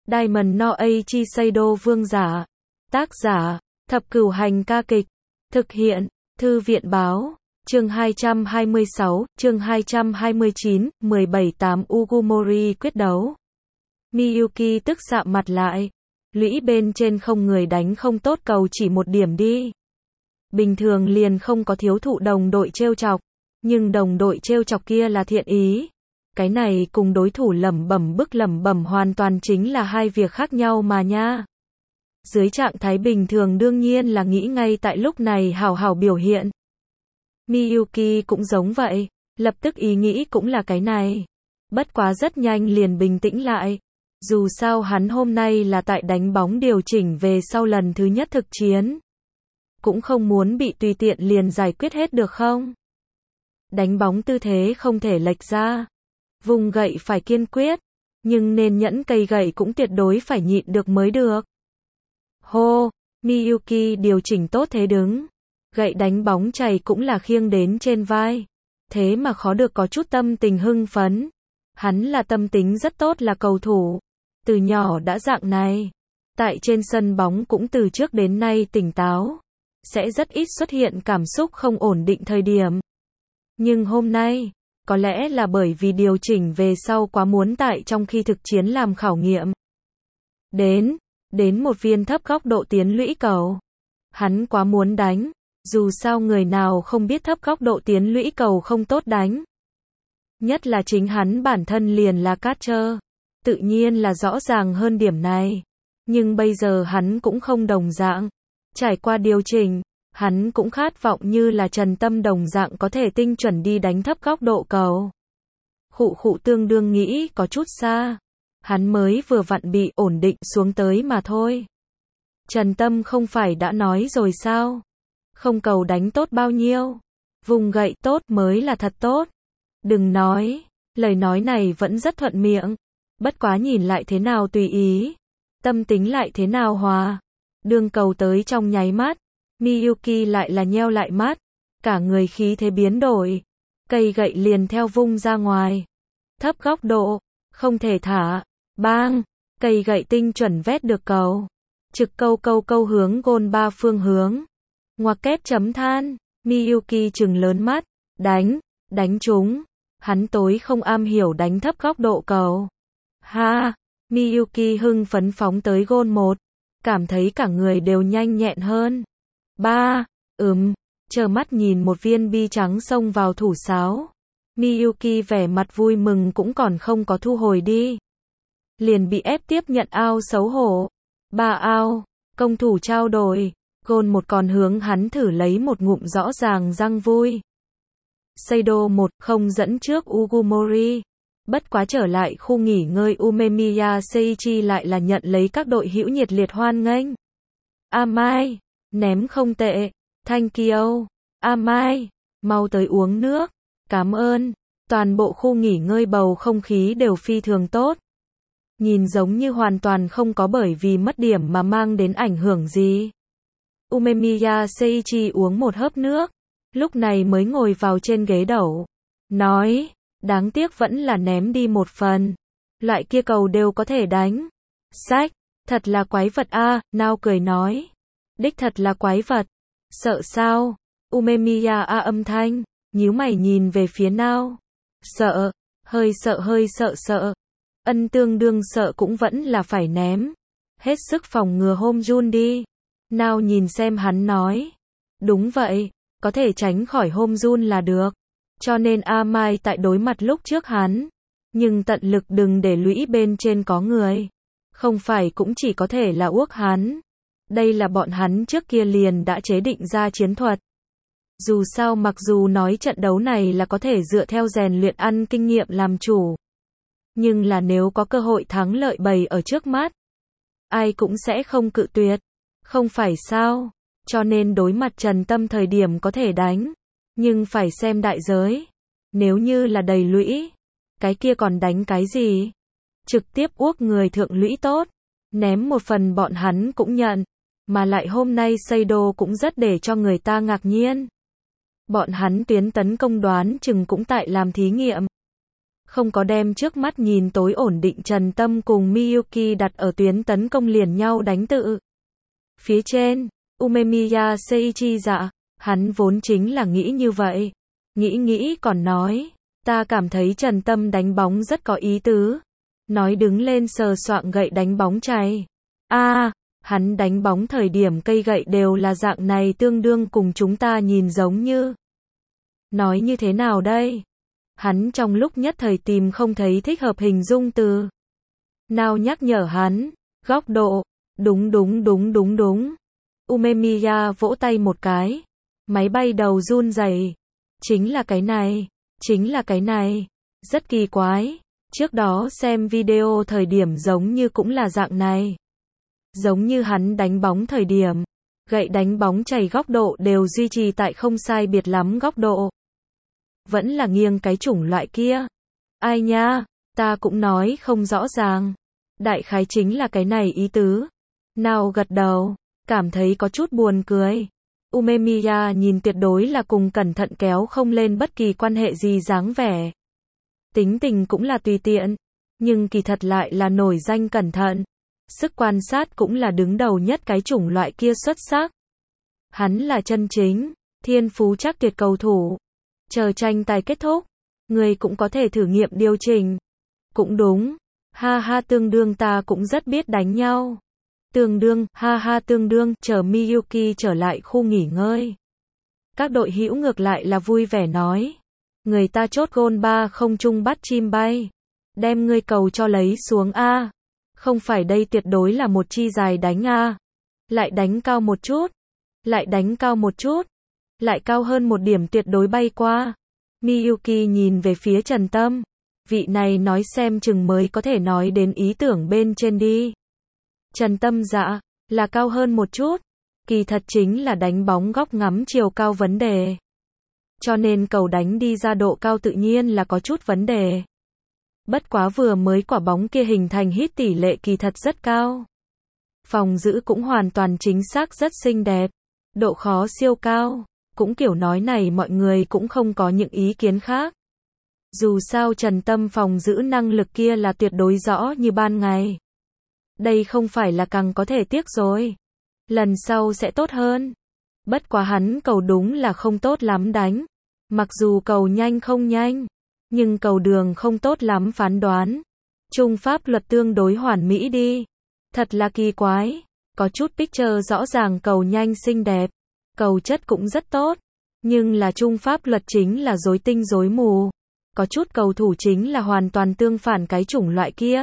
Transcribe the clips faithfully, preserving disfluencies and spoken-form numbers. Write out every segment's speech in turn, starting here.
Diamond no Aichi Seido vương giả. Tác giả, Thập Cửu Hành ca kịch. Thực hiện, Thư viện báo. Chương hai trăm hai mươi sáu, chương hai trăm hai mươi chín, mười bảy tám Ugumori quyết đấu. Miyuki tức sạm mặt lại. Lũy bên trên không người đánh không tốt cầu chỉ một điểm đi. Bình thường liền không có thiếu thụ đồng đội trêu chọc. Nhưng đồng đội trêu chọc kia là thiện ý. Cái này cùng đối thủ lẩm bẩm bức lẩm bẩm hoàn toàn chính là hai việc khác nhau mà nha. Dưới trạng thái bình thường đương nhiên là nghĩ ngay tại lúc này hào hào biểu hiện. Miyuki cũng giống vậy, lập tức ý nghĩ cũng là cái này. Bất quá rất nhanh liền bình tĩnh lại. Dù sao hắn hôm nay là tại đánh bóng điều chỉnh về sau lần thứ nhất thực chiến. Cũng không muốn bị tùy tiện liền giải quyết hết được không? Đánh bóng tư thế không thể lệch ra. Vùng gậy phải kiên quyết. Nhưng nên nhẫn cây gậy cũng tuyệt đối phải nhịn được mới được. Hô, Miyuki điều chỉnh tốt thế đứng. Gậy đánh bóng chày cũng là khiêng đến trên vai. Thế mà khó được có chút tâm tình hưng phấn. Hắn là tâm tính rất tốt là cầu thủ. Từ nhỏ đã dạng này. Tại trên sân bóng cũng từ trước đến nay tỉnh táo. Sẽ rất ít xuất hiện cảm xúc không ổn định thời điểm. Nhưng hôm nay, có lẽ là bởi vì điều chỉnh về sau quá muốn tại trong khi thực chiến làm khảo nghiệm. Đến, đến một viên thấp góc độ tiến lũy cầu. Hắn quá muốn đánh. Dù sao người nào không biết thấp góc độ tiến lũy cầu không tốt đánh. Nhất là chính hắn bản thân liền là catcher. Tự nhiên là rõ ràng hơn điểm này. Nhưng bây giờ hắn cũng không đồng dạng. Trải qua điều chỉnh, hắn cũng khát vọng như là Trần Tâm đồng dạng có thể tinh chuẩn đi đánh thấp góc độ cầu. Khụ khụ tương đương nghĩ có chút xa. Hắn mới vừa vặn bị ổn định xuống tới mà thôi. Trần Tâm không phải đã nói rồi sao? Không cầu đánh tốt bao nhiêu. Vùng gậy tốt mới là thật tốt. Đừng nói. Lời nói này vẫn rất thuận miệng. Bất quá nhìn lại thế nào tùy ý. Tâm tính lại thế nào hòa. Đường cầu tới trong nháy mắt. Miyuki lại là nheo lại mắt. Cả người khí thế biến đổi. Cây gậy liền theo vung ra ngoài. Thấp góc độ. Không thể thả. Bang. Cây gậy tinh chuẩn vét được cầu. Trực câu câu câu hướng gôn ba phương hướng. Ngoặc kép chấm than. Miyuki trừng lớn mắt. Đánh. Đánh trúng. Hắn tối không am hiểu đánh thấp góc độ cầu. Ha. Miyuki hưng phấn phóng tới gôn một. Cảm thấy cả người đều nhanh nhẹn hơn. Ba. Ừm. Chờ mắt nhìn một viên bi trắng xông vào thủ sáo. Miyuki vẻ mặt vui mừng cũng còn không có thu hồi đi. Liền bị ép tiếp nhận ao xấu hổ. Ba ao. Công thủ trao đổi. Gôn một còn hướng hắn thử lấy một ngụm rõ ràng răng vui. Seido một không dẫn trước Ugumori. Bất quá trở lại khu nghỉ ngơi Umemiya Seiichi lại là nhận lấy các đội hữu nhiệt liệt hoan nghênh. Amai, ném không tệ. Thank you. Amai, mau tới uống nước. Cảm ơn. Toàn bộ khu nghỉ ngơi bầu không khí đều phi thường tốt. Nhìn giống như hoàn toàn không có bởi vì mất điểm mà mang đến ảnh hưởng gì. Umemiya Seiichi uống một hớp nước. Lúc này mới ngồi vào trên ghế đẩu. Nói, đáng tiếc vẫn là ném đi một phần. Loại kia cầu đều có thể đánh. Sách, thật là quái vật a, Nao cười nói. Đích thật là quái vật. Sợ sao? Umemiya a âm thanh, nhíu mày nhìn về phía Nao. Sợ, hơi sợ hơi sợ sợ. Ân tương đương sợ cũng vẫn là phải ném. Hết sức phòng ngừa hôm run đi. Nao nhìn xem hắn nói. Đúng vậy, có thể tránh khỏi hôm run là được. Cho nên Amai tại đối mặt lúc trước hắn. Nhưng tận lực đừng để lũy bên trên có người. Không phải cũng chỉ có thể là uốc hắn. Đây là bọn hắn trước kia liền đã chế định ra chiến thuật. Dù sao mặc dù nói trận đấu này là có thể dựa theo rèn luyện ăn kinh nghiệm làm chủ. Nhưng là nếu có cơ hội thắng lợi bày ở trước mắt. Ai cũng sẽ không cự tuyệt. Không phải sao? Cho nên đối mặt Trần Tâm thời điểm có thể đánh. Nhưng phải xem đại giới. Nếu như là đầy lũy. Cái kia còn đánh cái gì? Trực tiếp uốc người thượng lũy tốt. Ném một phần bọn hắn cũng nhận. Mà lại hôm nay Seido cũng rất để cho người ta ngạc nhiên. Bọn hắn tuyến tấn công đoán chừng cũng tại làm thí nghiệm. không có đem trước mắt nhìn tối ổn định Trần Tâm cùng Miyuki đặt ở tuyến tấn công liền nhau đánh tự. Phía trên, Umemiya Seiichi dạ, hắn vốn chính là nghĩ như vậy. Nghĩ nghĩ còn nói, ta cảm thấy Trần Tâm đánh bóng rất có ý tứ. Nói đứng lên sờ soạng gậy đánh bóng chày. A, à, hắn đánh bóng thời điểm cây gậy đều là dạng này tương đương cùng chúng ta nhìn giống như. Nói như thế nào đây? Hắn trong lúc nhất thời tìm không thấy thích hợp hình dung từ. Nào nhắc nhở hắn, góc độ, đúng đúng đúng đúng đúng. Umemiya vỗ tay một cái. Máy bay đầu run rẩy. Chính là cái này, chính là cái này. Rất kỳ quái. Trước đó xem video thời điểm giống như cũng là dạng này. Giống như hắn đánh bóng thời điểm, gậy đánh bóng chày góc độ đều duy trì tại không sai biệt lắm góc độ. Vẫn là nghiêng cái chủng loại kia. Ai nha, ta cũng nói không rõ ràng. Đại khái chính là cái này ý tứ. Nào gật đầu, cảm thấy có chút buồn cười. Umemiya nhìn tuyệt đối là cùng cẩn thận kéo không lên bất kỳ quan hệ gì dáng vẻ. Tính tình cũng là tùy tiện, nhưng kỳ thật lại là nổi danh cẩn thận. Sức quan sát cũng là đứng đầu nhất cái chủng loại kia xuất sắc. Hắn là chân chính, thiên phú chắc tuyệt cầu thủ. Chờ tranh tài kết thúc, người cũng có thể thử nghiệm điều chỉnh. Cũng đúng, ha ha tương đương ta cũng rất biết đánh nhau. Tương đương, ha ha tương đương, chờ Miyuki trở lại khu nghỉ ngơi. Các đội hữu ngược lại là vui vẻ nói. Người ta chốt gôn ba không trung bắt chim bay. Đem ngươi cầu cho lấy xuống A. Không phải đây tuyệt đối là một chi dài đánh A. Lại đánh cao một chút. Lại đánh cao một chút. Lại cao hơn một điểm tuyệt đối bay qua. Miyuki nhìn về phía Trần Tâm. Vị này nói xem chừng mới có thể nói đến ý tưởng bên trên đi. Trần Tâm dạ, là cao hơn một chút. Kỳ thật chính là đánh bóng góc ngắm chiều cao vấn đề. Cho nên cầu đánh đi ra độ cao tự nhiên là có chút vấn đề. Bất quá vừa mới quả bóng kia hình thành hit tỷ lệ kỳ thật rất cao. Phòng giữ cũng hoàn toàn chính xác rất xinh đẹp. Độ khó siêu cao. Cũng kiểu nói này mọi người cũng không có những ý kiến khác. Dù sao Trần Tâm phòng giữ năng lực kia là tuyệt đối rõ như ban ngày. Đây không phải là càng có thể tiếc rồi. Lần sau sẽ tốt hơn. Bất quá hắn cầu đúng là không tốt lắm đánh. Mặc dù cầu nhanh không nhanh, nhưng cầu đường không tốt lắm phán đoán. Trung pháp luật tương đối hoàn mỹ đi. Thật là kỳ quái. Có chút picture rõ ràng cầu nhanh xinh đẹp. Cầu chất cũng rất tốt. Nhưng là trung pháp luật chính là rối tinh rối mù. Có chút cầu thủ chính là hoàn toàn tương phản cái chủng loại kia.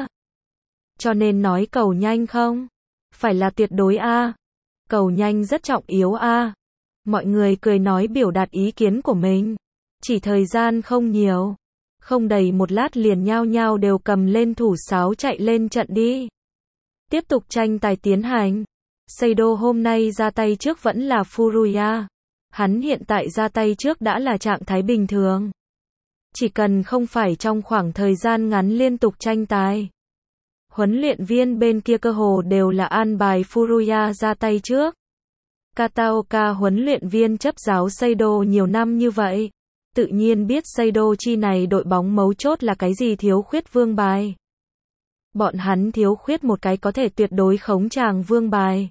Cho nên nói cầu nhanh không? Phải là tuyệt đối A. Cầu nhanh rất trọng yếu A. Mọi người cười nói biểu đạt ý kiến của mình. Chỉ thời gian không nhiều. Không đầy một lát liền nhao nhao đều cầm lên thủ sáo chạy lên trận đi. Tiếp tục tranh tài tiến hành. Seido hôm nay ra tay trước vẫn là Furuya. Hắn hiện tại ra tay trước đã là trạng thái bình thường. Chỉ cần không phải trong khoảng thời gian ngắn liên tục tranh tài. Huấn luyện viên bên kia cơ hồ đều là an bài Furuya ra tay trước. Kataoka huấn luyện viên chấp giáo Seido nhiều năm như vậy. Tự nhiên biết Seido chi này đội bóng mấu chốt là cái gì thiếu khuyết vương bài. Bọn hắn thiếu khuyết một cái có thể tuyệt đối khống tràng vương bài.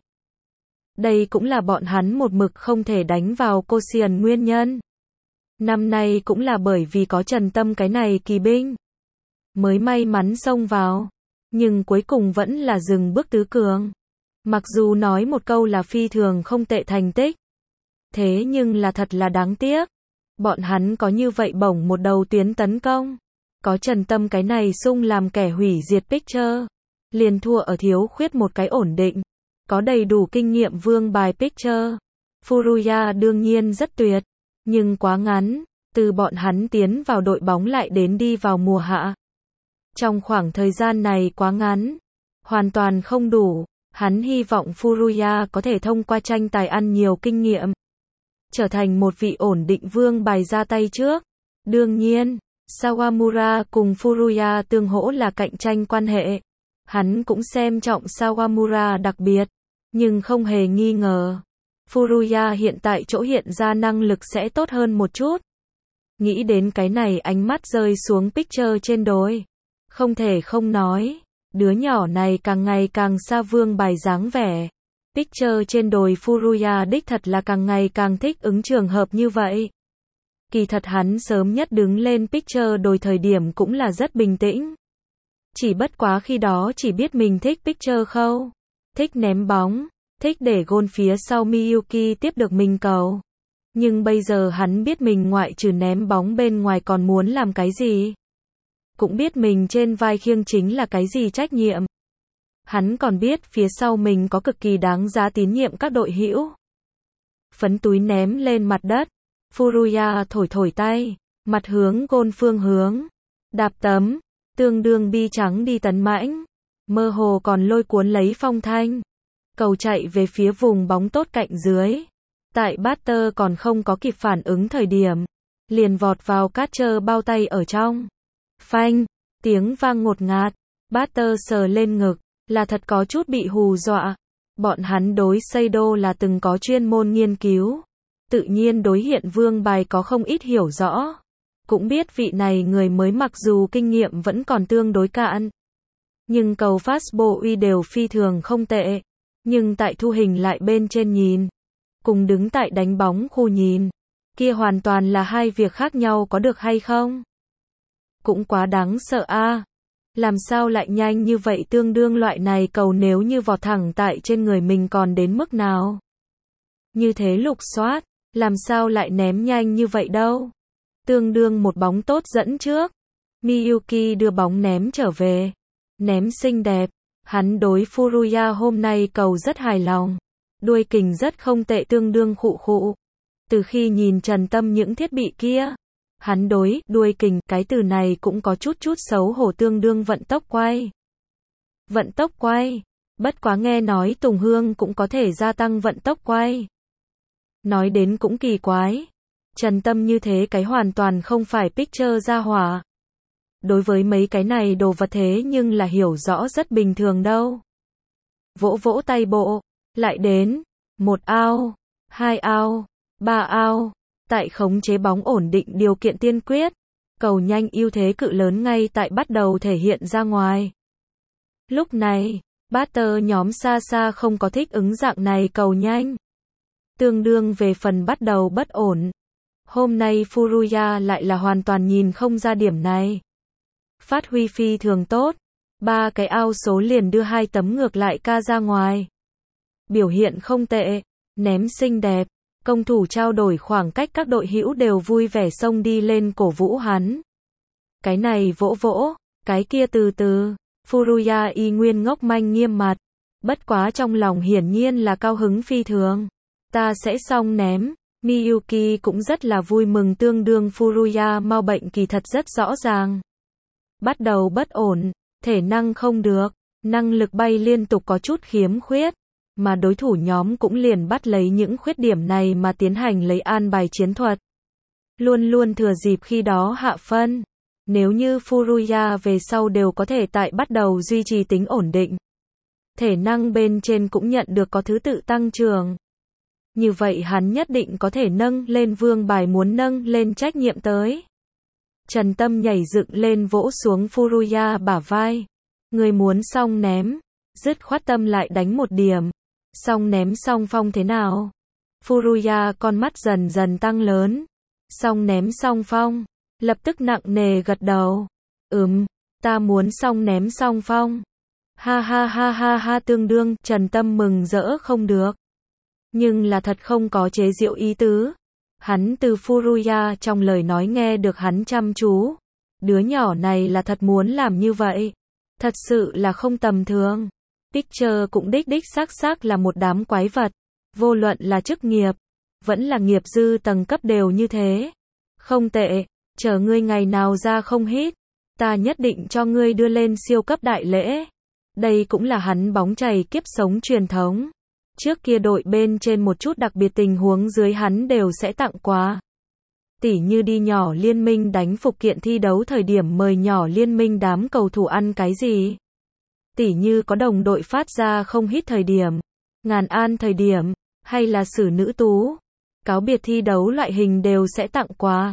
Đây cũng là bọn hắn một mực không thể đánh vào Koshien nguyên nhân. Năm nay cũng là bởi vì có Trần Tâm cái này kỳ binh. Mới may mắn xông vào. Nhưng cuối cùng vẫn là dừng bước tứ cường. Mặc dù nói một câu là phi thường không tệ thành tích. Thế nhưng là thật là đáng tiếc. Bọn hắn có như vậy bổng một đầu tuyến tấn công. Có Trần Tâm cái này sung làm kẻ hủy diệt picture. Liền thua ở thiếu khuyết một cái ổn định. Có đầy đủ kinh nghiệm vương bài picture. Furuya đương nhiên rất tuyệt. Nhưng quá ngắn. Từ bọn hắn tiến vào đội bóng lại đến đi vào mùa hạ. Trong khoảng thời gian này quá ngắn. Hoàn toàn không đủ. Hắn hy vọng Furuya có thể thông qua tranh tài ăn nhiều kinh nghiệm. Trở thành một vị ổn định vương bài ra tay trước. Đương nhiên, Sawamura cùng Furuya tương hỗ là cạnh tranh quan hệ. Hắn cũng xem trọng Sawamura đặc biệt. Nhưng không hề nghi ngờ. Furuya hiện tại chỗ hiện ra năng lực sẽ tốt hơn một chút. Nghĩ đến cái này ánh mắt rơi xuống picture trên đồi. Không thể không nói, đứa nhỏ này càng ngày càng xa vương bài dáng vẻ. Picture trên đồi Furuya đích thật là càng ngày càng thích ứng trường hợp như vậy. Kỳ thật hắn sớm nhất đứng lên picture đồi thời điểm cũng là rất bình tĩnh. Chỉ bất quá khi đó chỉ biết mình thích picture khâu. Thích ném bóng, thích để gôn phía sau Miyuki tiếp được mình cầu. Nhưng bây giờ hắn biết mình ngoại trừ ném bóng bên ngoài còn muốn làm cái gì. Cũng biết mình trên vai khiêng chính là cái gì trách nhiệm. Hắn còn biết phía sau mình có cực kỳ đáng giá tín nhiệm các đội hữu. Phấn túi ném lên mặt đất. Furuya thổi thổi tay, mặt hướng gôn phương hướng. Đạp tấm, tương đương bi trắng đi tấn mãnh. Mơ hồ còn lôi cuốn lấy phong thanh. Cầu chạy về phía vùng bóng tốt cạnh dưới. Tại batter còn không có kịp phản ứng thời điểm. Liền vọt vào catcher bao tay ở trong. Phanh, tiếng vang ngột ngạt. Batter sờ lên ngực, là thật có chút bị hù dọa. Bọn hắn đối Seido là từng có chuyên môn nghiên cứu. Tự nhiên đối hiện vương bài có không ít hiểu rõ. Cũng biết vị này người mới mặc dù kinh nghiệm vẫn còn tương đối cạn. Nhưng cầu fastball uy đều phi thường không tệ. Nhưng tại thu hình lại bên trên nhìn. Cùng đứng tại đánh bóng khu nhìn. Kia hoàn toàn là hai việc khác nhau có được hay không? Cũng quá đáng sợ a. Làm sao lại nhanh như vậy tương đương loại này cầu nếu như vọt thẳng tại trên người mình còn đến mức nào? Như thế lục soát, làm sao lại ném nhanh như vậy đâu? Tương đương một bóng tốt dẫn trước. Miyuki đưa bóng ném trở về. Ném xinh đẹp. Hắn đối Furuya hôm nay cầu rất hài lòng. Đuôi kình rất không tệ tương đương khụ khụ. Từ khi nhìn Trần Tâm những thiết bị kia, hắn đối đuôi kình cái từ này cũng có chút chút xấu hổ tương đương vận tốc quay. Vận tốc quay. Bất quá nghe nói Tùng Hương cũng có thể gia tăng vận tốc quay. Nói đến cũng kỳ quái. Trần Tâm như thế cái hoàn toàn không phải picture ra hỏa. Đối với mấy cái này đồ vật thế nhưng là hiểu rõ rất bình thường đâu. Vỗ vỗ tay bộ, lại đến, một ao, hai ao, ba ao, tại khống chế bóng ổn định điều kiện tiên quyết, cầu nhanh ưu thế cự lớn ngay tại bắt đầu thể hiện ra ngoài. Lúc này, batter nhóm xa xa không có thích ứng dạng này cầu nhanh. Tương đương về phần bắt đầu bất ổn. Hôm nay Furuya lại là hoàn toàn nhìn không ra điểm này. Phát huy phi thường tốt. Ba cái ao số liền đưa hai tấm ngược lại ca ra ngoài. Biểu hiện không tệ. Ném xinh đẹp. Công thủ trao đổi khoảng cách các đội hữu đều vui vẻ xông đi lên cổ vũ hắn. Cái này vỗ vỗ. Cái kia từ từ. Furuya y nguyên ngốc manh nghiêm mặt. Bất quá trong lòng hiển nhiên là cao hứng phi thường. Ta sẽ xong ném. Miyuki cũng rất là vui mừng tương đương Furuya mau bệnh kỳ thật rất rõ ràng. Bắt đầu bất ổn, thể năng không được, năng lực bay liên tục có chút khiếm khuyết, mà đối thủ nhóm cũng liền bắt lấy những khuyết điểm này mà tiến hành lấy an bài chiến thuật. Luôn luôn thừa dịp khi đó hạ phân. Nếu như Furuya về sau đều có thể tại bắt đầu duy trì tính ổn định. Thể năng bên trên cũng nhận được có thứ tự tăng trưởng. Như vậy hắn nhất định có thể nâng lên vương bài muốn nâng lên trách nhiệm tới. Trần Tâm nhảy dựng lên vỗ xuống Furuya bả vai. Người muốn xong ném. Dứt khoát Tâm lại đánh một điểm. Xong ném song phong thế nào? Furuya con mắt dần dần tăng lớn. Xong ném song phong. Lập tức nặng nề gật đầu. Ừm, ta muốn xong ném song phong. Ha ha ha ha ha tương đương, Trần Tâm mừng rỡ không được. Nhưng là thật không có chế giễu ý tứ. Hắn từ Furuya trong lời nói nghe được hắn chăm chú. Đứa nhỏ này là thật muốn làm như vậy. Thật sự là không tầm thường. Picture cũng đích đích xác xác là một đám quái vật. Vô luận là chức nghiệp, vẫn là nghiệp dư tầng cấp đều như thế. Không tệ, chờ ngươi ngày nào ra không hít. Ta nhất định cho ngươi đưa lên siêu cấp đại lễ. Đây cũng là hắn bóng chày kiếp sống truyền thống. Trước kia đội bên trên một chút đặc biệt tình huống dưới hắn đều sẽ tặng quà. Tỉ như đi nhỏ liên minh đánh phục kiện thi đấu thời điểm mời nhỏ liên minh đám cầu thủ ăn cái gì. Tỉ như có đồng đội phát ra không hít thời điểm, ngàn an thời điểm, hay là xử nữ tú, cáo biệt thi đấu loại hình đều sẽ tặng quà.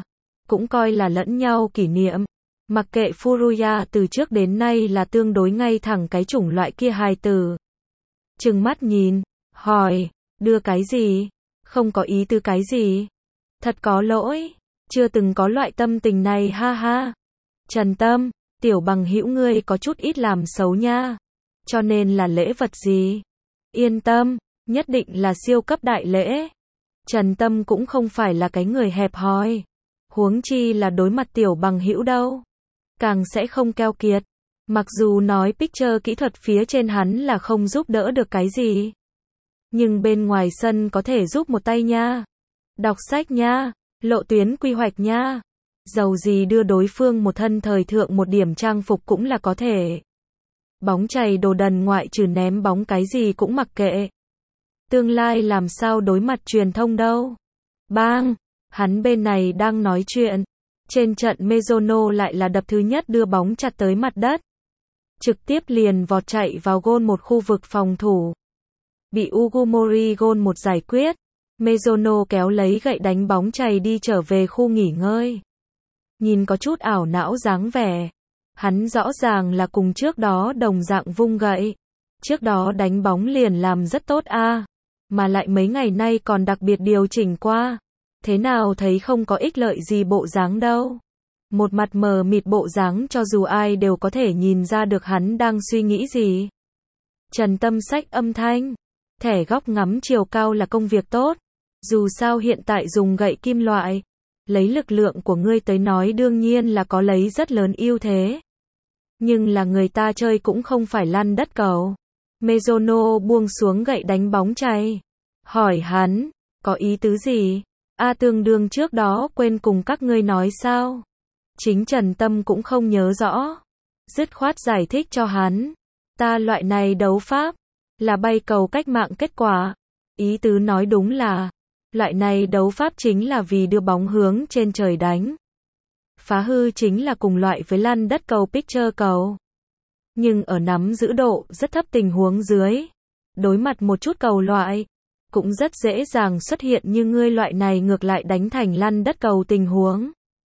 cũng coi là lẫn nhau kỷ niệm. Mặc kệ Furuya từ trước đến nay là tương đối ngay thẳng cái chủng loại kia hài tử. Trừng mắt nhìn, hỏi, đưa cái gì? Không có ý tứ cái gì? Thật có lỗi, chưa từng có loại tâm tình này ha ha. Trần Tâm, tiểu bằng hữu ngươi có chút ít làm xấu nha. Cho nên là lễ vật gì? Yên tâm, nhất định là siêu cấp đại lễ. Trần Tâm cũng không phải là cái người hẹp hòi. Huống chi là đối mặt tiểu bằng hữu đâu. Càng sẽ không keo kiệt. Mặc dù nói picture kỹ thuật phía trên hắn là không giúp đỡ được cái gì. Nhưng bên ngoài sân có thể giúp một tay nha. Đọc sách nha, lộ tuyến quy hoạch nha. Dầu gì đưa đối phương một thân thời thượng một điểm trang phục cũng là có thể. Bóng chày đồ đần ngoại trừ ném bóng cái gì cũng mặc kệ. Tương lai làm sao đối mặt truyền thông đâu. Bang, hắn bên này đang nói chuyện. Trên trận Mizuno lại là đập thứ nhất đưa bóng chặt tới mặt đất. Trực tiếp liền vọt chạy vào gôn một khu vực phòng thủ. Bị Ugumori gôn một giải quyết. Mizuno kéo lấy gậy đánh bóng chày đi trở về khu nghỉ ngơi. Nhìn có chút ảo não dáng vẻ. Hắn rõ ràng là cùng trước đó đồng dạng vung gậy. Trước đó đánh bóng liền làm rất tốt a, à. Mà lại mấy ngày nay còn đặc biệt điều chỉnh qua. Thế nào thấy không có ích lợi gì bộ dáng đâu. Một mặt mờ mịt bộ dáng cho dù ai đều có thể nhìn ra được hắn đang suy nghĩ gì. Trần Tâm xách âm thanh. Thẻ góc ngắm chiều cao là công việc tốt. Dù sao hiện tại dùng gậy kim loại. Lấy lực lượng của ngươi tới nói đương nhiên là có lấy rất lớn ưu thế. Nhưng là người ta chơi cũng không phải lăn đất cầu. Mizuno buông xuống gậy đánh bóng chày. Hỏi hắn, có ý tứ gì? A tương đương trước đó quên cùng các ngươi nói sao? Chính Trần Tâm cũng không nhớ rõ. Dứt khoát giải thích cho hắn. Ta loại này đấu pháp, là bay cầu cách mạng kết quả. Ý tứ nói đúng là, loại này đấu pháp chính là vì đưa bóng hướng trên trời đánh. Phá hư chính là cùng loại với lăn đất cầu picture cầu. Nhưng ở nắm giữ độ rất thấp tình huống dưới, đối mặt một chút cầu loại, cũng rất dễ dàng xuất hiện như ngươi loại này ngược lại đánh thành lăn đất cầu tình huống.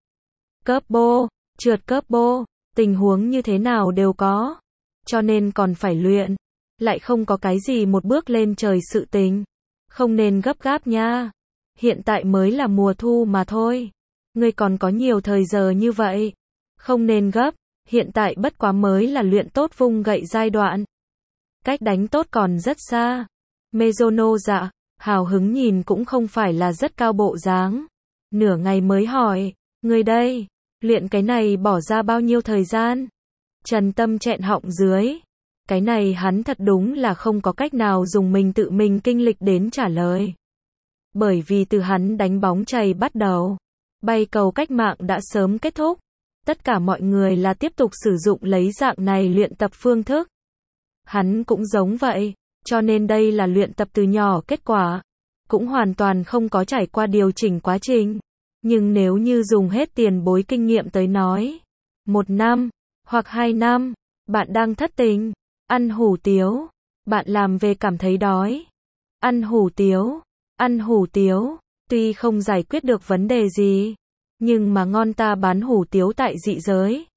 Cấp bô, trượt cấp bô, tình huống như thế nào đều có. Cho nên còn phải luyện. Lại không có cái gì một bước lên trời sự tình. Không nên gấp gáp nha. Hiện tại mới là mùa thu mà thôi. Ngươi còn có nhiều thời giờ như vậy. Không nên gấp. Hiện tại bất quá mới là luyện tốt vung gậy giai đoạn. Cách đánh tốt còn rất xa. Mizuno dạ, hào hứng nhìn cũng không phải là rất cao bộ dáng. Nửa ngày mới hỏi, ngươi đây, luyện cái này bỏ ra bao nhiêu thời gian? Trần Tâm chẹn họng dưới. Cái này hắn thật đúng là không có cách nào dùng mình tự mình kinh lịch đến trả lời. Bởi vì từ hắn đánh bóng chày bắt đầu, bay cầu cách mạng đã sớm kết thúc. Tất cả mọi người là tiếp tục sử dụng lấy dạng này luyện tập phương thức. Hắn cũng giống vậy, cho nên đây là luyện tập từ nhỏ kết quả. Cũng hoàn toàn không có trải qua điều chỉnh quá trình. Nhưng nếu như dùng hết tiền bối kinh nghiệm tới nói, một năm, hoặc hai năm, bạn đang thất tình, ăn hủ tiếu, bạn làm về cảm thấy đói, ăn hủ tiếu, ăn hủ tiếu, tuy không giải quyết được vấn đề gì, nhưng mà ngon ta bán hủ tiếu tại dị giới,